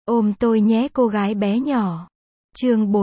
Ôm tôi nhé cô gái bé nhỏ. Chương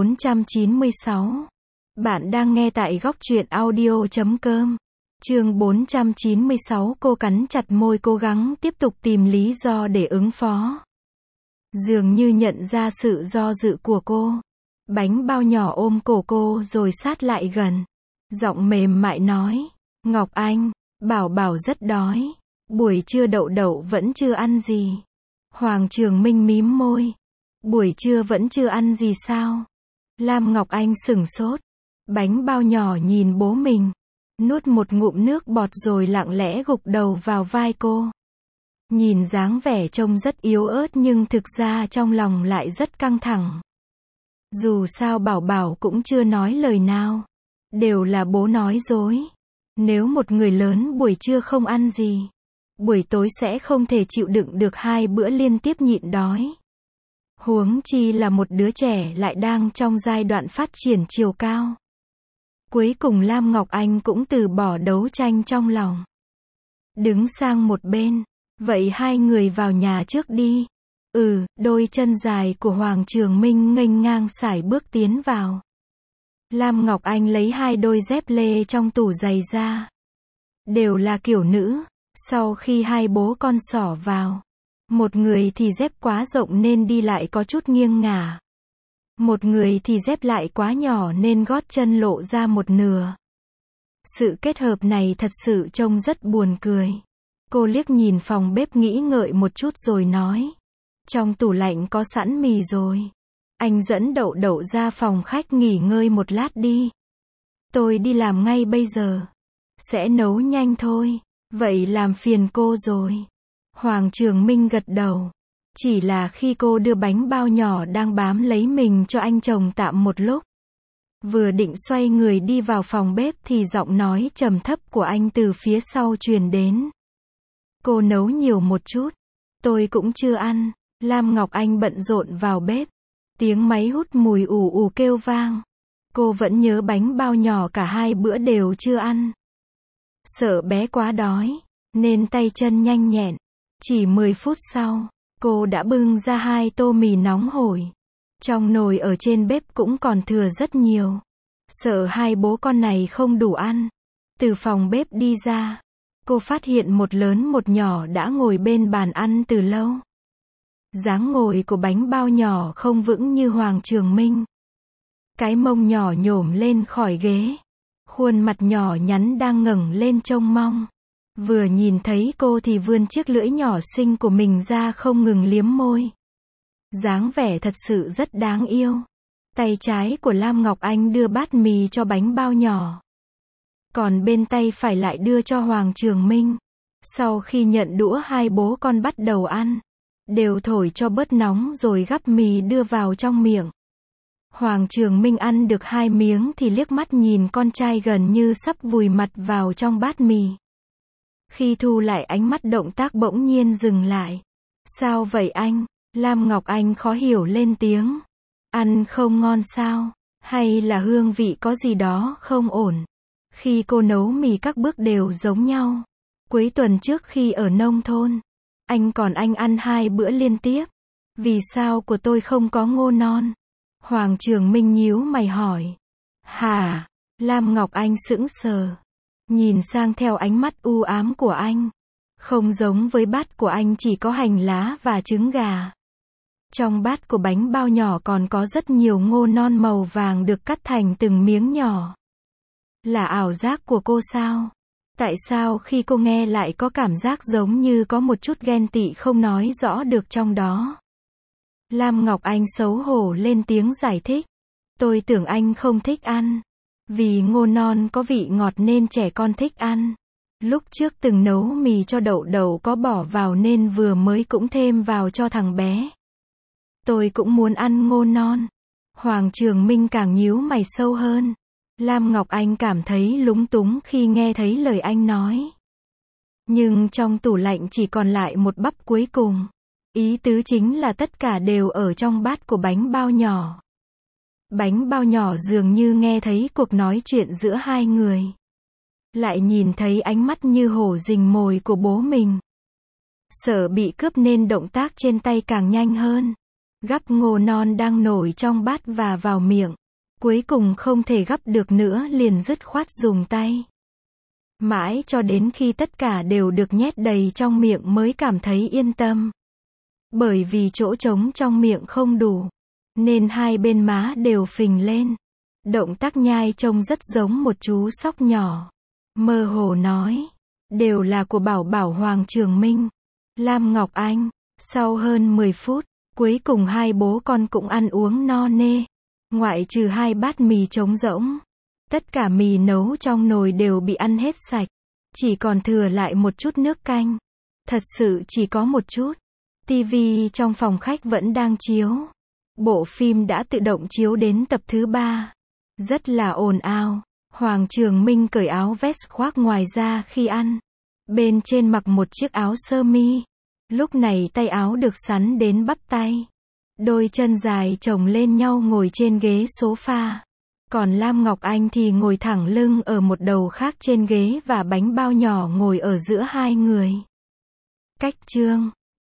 496. Bạn đang nghe tại góc truyện audio.com. Chương 496. Cô cắn chặt môi cố gắng tiếp tục tìm lý do để ứng phó. Dường như nhận ra sự do dự của cô. Bánh bao nhỏ ôm cổ cô rồi sát lại gần. Giọng mềm mại nói. Ngọc Anh, Bảo Bảo rất đói. Buổi trưa Đậu Đậu vẫn chưa ăn gì. Hoàng Trường Minh mím môi. Buổi trưa vẫn chưa ăn gì sao? Lam Ngọc Anh sửng sốt. Bánh bao nhỏ nhìn bố mình. Nuốt một ngụm nước bọt rồi lặng lẽ gục đầu vào vai cô. Nhìn dáng vẻ trông rất yếu ớt nhưng thực ra trong lòng lại rất căng thẳng. Dù sao Bảo Bảo cũng chưa nói lời nào. Đều là bố nói dối. Nếu một người lớn buổi trưa không ăn gì, buổi tối sẽ không thể chịu đựng được 2 bữa liên tiếp nhịn đói. Huống chi là một đứa trẻ lại đang trong giai đoạn phát triển chiều cao. Cuối cùng Lam Ngọc Anh cũng từ bỏ đấu tranh trong lòng. Đứng sang một bên. Vậy hai người vào nhà trước đi. Đôi chân dài của Hoàng Trường Minh nghênh ngang sải bước tiến vào. Lam Ngọc Anh lấy 2 đôi dép lê trong tủ giày ra. Đều là kiểu nữ. Sau khi hai bố con xỏ vào, một người thì dép quá rộng nên đi lại có chút nghiêng ngả. Một người thì dép lại quá nhỏ nên gót chân lộ ra một nửa. Sự kết hợp này thật sự trông rất buồn cười. Cô liếc nhìn phòng bếp nghĩ ngợi một chút rồi nói. Trong tủ lạnh có sẵn mì rồi. Anh dẫn Đậu Đậu ra phòng khách nghỉ ngơi một lát đi. Tôi đi làm ngay bây giờ. Sẽ nấu nhanh thôi. Vậy làm phiền cô rồi. Hoàng Trường Minh gật đầu. Chỉ là khi cô đưa bánh bao nhỏ đang bám lấy mình cho anh chồng tạm một lúc. Vừa định xoay người đi vào phòng bếp thì giọng nói trầm thấp của anh từ phía sau truyền đến. Cô nấu nhiều một chút. Tôi cũng chưa ăn. Lam Ngọc Anh bận rộn vào bếp. Tiếng máy hút mùi ù ù kêu vang. Cô vẫn nhớ bánh bao nhỏ cả 2 bữa đều chưa ăn. Sợ bé quá đói, nên tay chân nhanh nhẹn. Chỉ 10 phút sau, cô đã bưng ra 2 tô mì nóng hổi. Trong nồi ở trên bếp cũng còn thừa rất nhiều. Sợ hai bố con này không đủ ăn. Từ phòng bếp đi ra, cô phát hiện một lớn một nhỏ đã ngồi bên bàn ăn từ lâu. Dáng ngồi của bánh bao nhỏ không vững như Hoàng Trường Minh. Cái mông nhỏ nhổm lên khỏi ghế. Khuôn mặt nhỏ nhắn đang ngẩng lên trông mong. Vừa nhìn thấy cô thì vươn chiếc lưỡi nhỏ xinh của mình ra không ngừng liếm môi. Dáng vẻ thật sự rất đáng yêu. Tay trái của Lam Ngọc Anh đưa bát mì cho bánh bao nhỏ. Còn bên tay phải lại đưa cho Hoàng Trường Minh. Sau khi nhận đũa hai bố con bắt đầu ăn. Đều thổi cho bớt nóng rồi gắp mì đưa vào trong miệng. Hoàng Trường Minh ăn được 2 miếng thì liếc mắt nhìn con trai gần như sắp vùi mặt vào trong bát mì. Khi thu lại ánh mắt động tác bỗng nhiên dừng lại. Sao vậy anh? Lam Ngọc Anh khó hiểu lên tiếng. Ăn không ngon sao? Hay là hương vị có gì đó không ổn? Khi cô nấu mì các bước đều giống nhau. Cuối tuần trước khi ở nông thôn, anh ăn 2 bữa liên tiếp. Vì sao của tôi không có ngô non? Hoàng Trường Minh nhíu mày hỏi. Hả? Lam Ngọc Anh sững sờ. Nhìn sang theo ánh mắt u ám của anh. Không giống với bát của anh chỉ có hành lá và trứng gà. Trong bát của bánh bao nhỏ còn có rất nhiều ngô non màu vàng được cắt thành từng miếng nhỏ. Là ảo giác của cô sao? Tại sao khi cô nghe lại có cảm giác giống như có một chút ghen tị không nói rõ được trong đó? Lam Ngọc Anh xấu hổ lên tiếng giải thích. Tôi tưởng anh không thích ăn. Vì ngô non có vị ngọt nên trẻ con thích ăn. Lúc trước từng nấu mì cho Đậu Đậu có bỏ vào nên vừa mới cũng thêm vào cho thằng bé. Tôi cũng muốn ăn ngô non. Hoàng Trường Minh càng nhíu mày sâu hơn. Lam Ngọc Anh cảm thấy lúng túng khi nghe thấy lời anh nói. Nhưng trong tủ lạnh chỉ còn lại một bắp cuối cùng. Ý tứ chính là tất cả đều ở trong bát của bánh bao nhỏ. Bánh bao nhỏ dường như nghe thấy cuộc nói chuyện giữa hai người. Lại nhìn thấy ánh mắt như hổ rình mồi của bố mình. Sợ bị cướp nên động tác trên tay càng nhanh hơn. Gắp ngô non đang nổi trong bát và vào miệng. Cuối cùng không thể gắp được nữa liền dứt khoát dùng tay. Mãi cho đến khi tất cả đều được nhét đầy trong miệng mới cảm thấy yên tâm. Bởi vì chỗ trống trong miệng không đủ, nên hai bên má đều phình lên. Động tác nhai trông rất giống một chú sóc nhỏ. Mơ hồ nói, đều là của Bảo Bảo Hoàng Trường Minh, Lam Ngọc Anh. Sau hơn 10 phút, cuối cùng hai bố con cũng ăn uống no nê. Ngoại trừ 2 bát mì trống rỗng. Tất cả mì nấu trong nồi đều bị ăn hết sạch. Chỉ còn thừa lại một chút nước canh. Thật sự chỉ có một chút. TV trong phòng khách vẫn đang chiếu. Bộ phim đã tự động chiếu đến tập thứ 3. Rất là ồn ào. Hoàng Trường Minh cởi áo vest khoác ngoài ra khi ăn. Bên trên mặc một chiếc áo sơ mi. Lúc này tay áo được sắn đến bắp tay. Đôi chân dài chồng lên nhau ngồi trên ghế sofa. Còn Lam Ngọc Anh thì ngồi thẳng lưng ở một đầu khác trên ghế và bánh bao nhỏ ngồi ở giữa hai người. Cách chương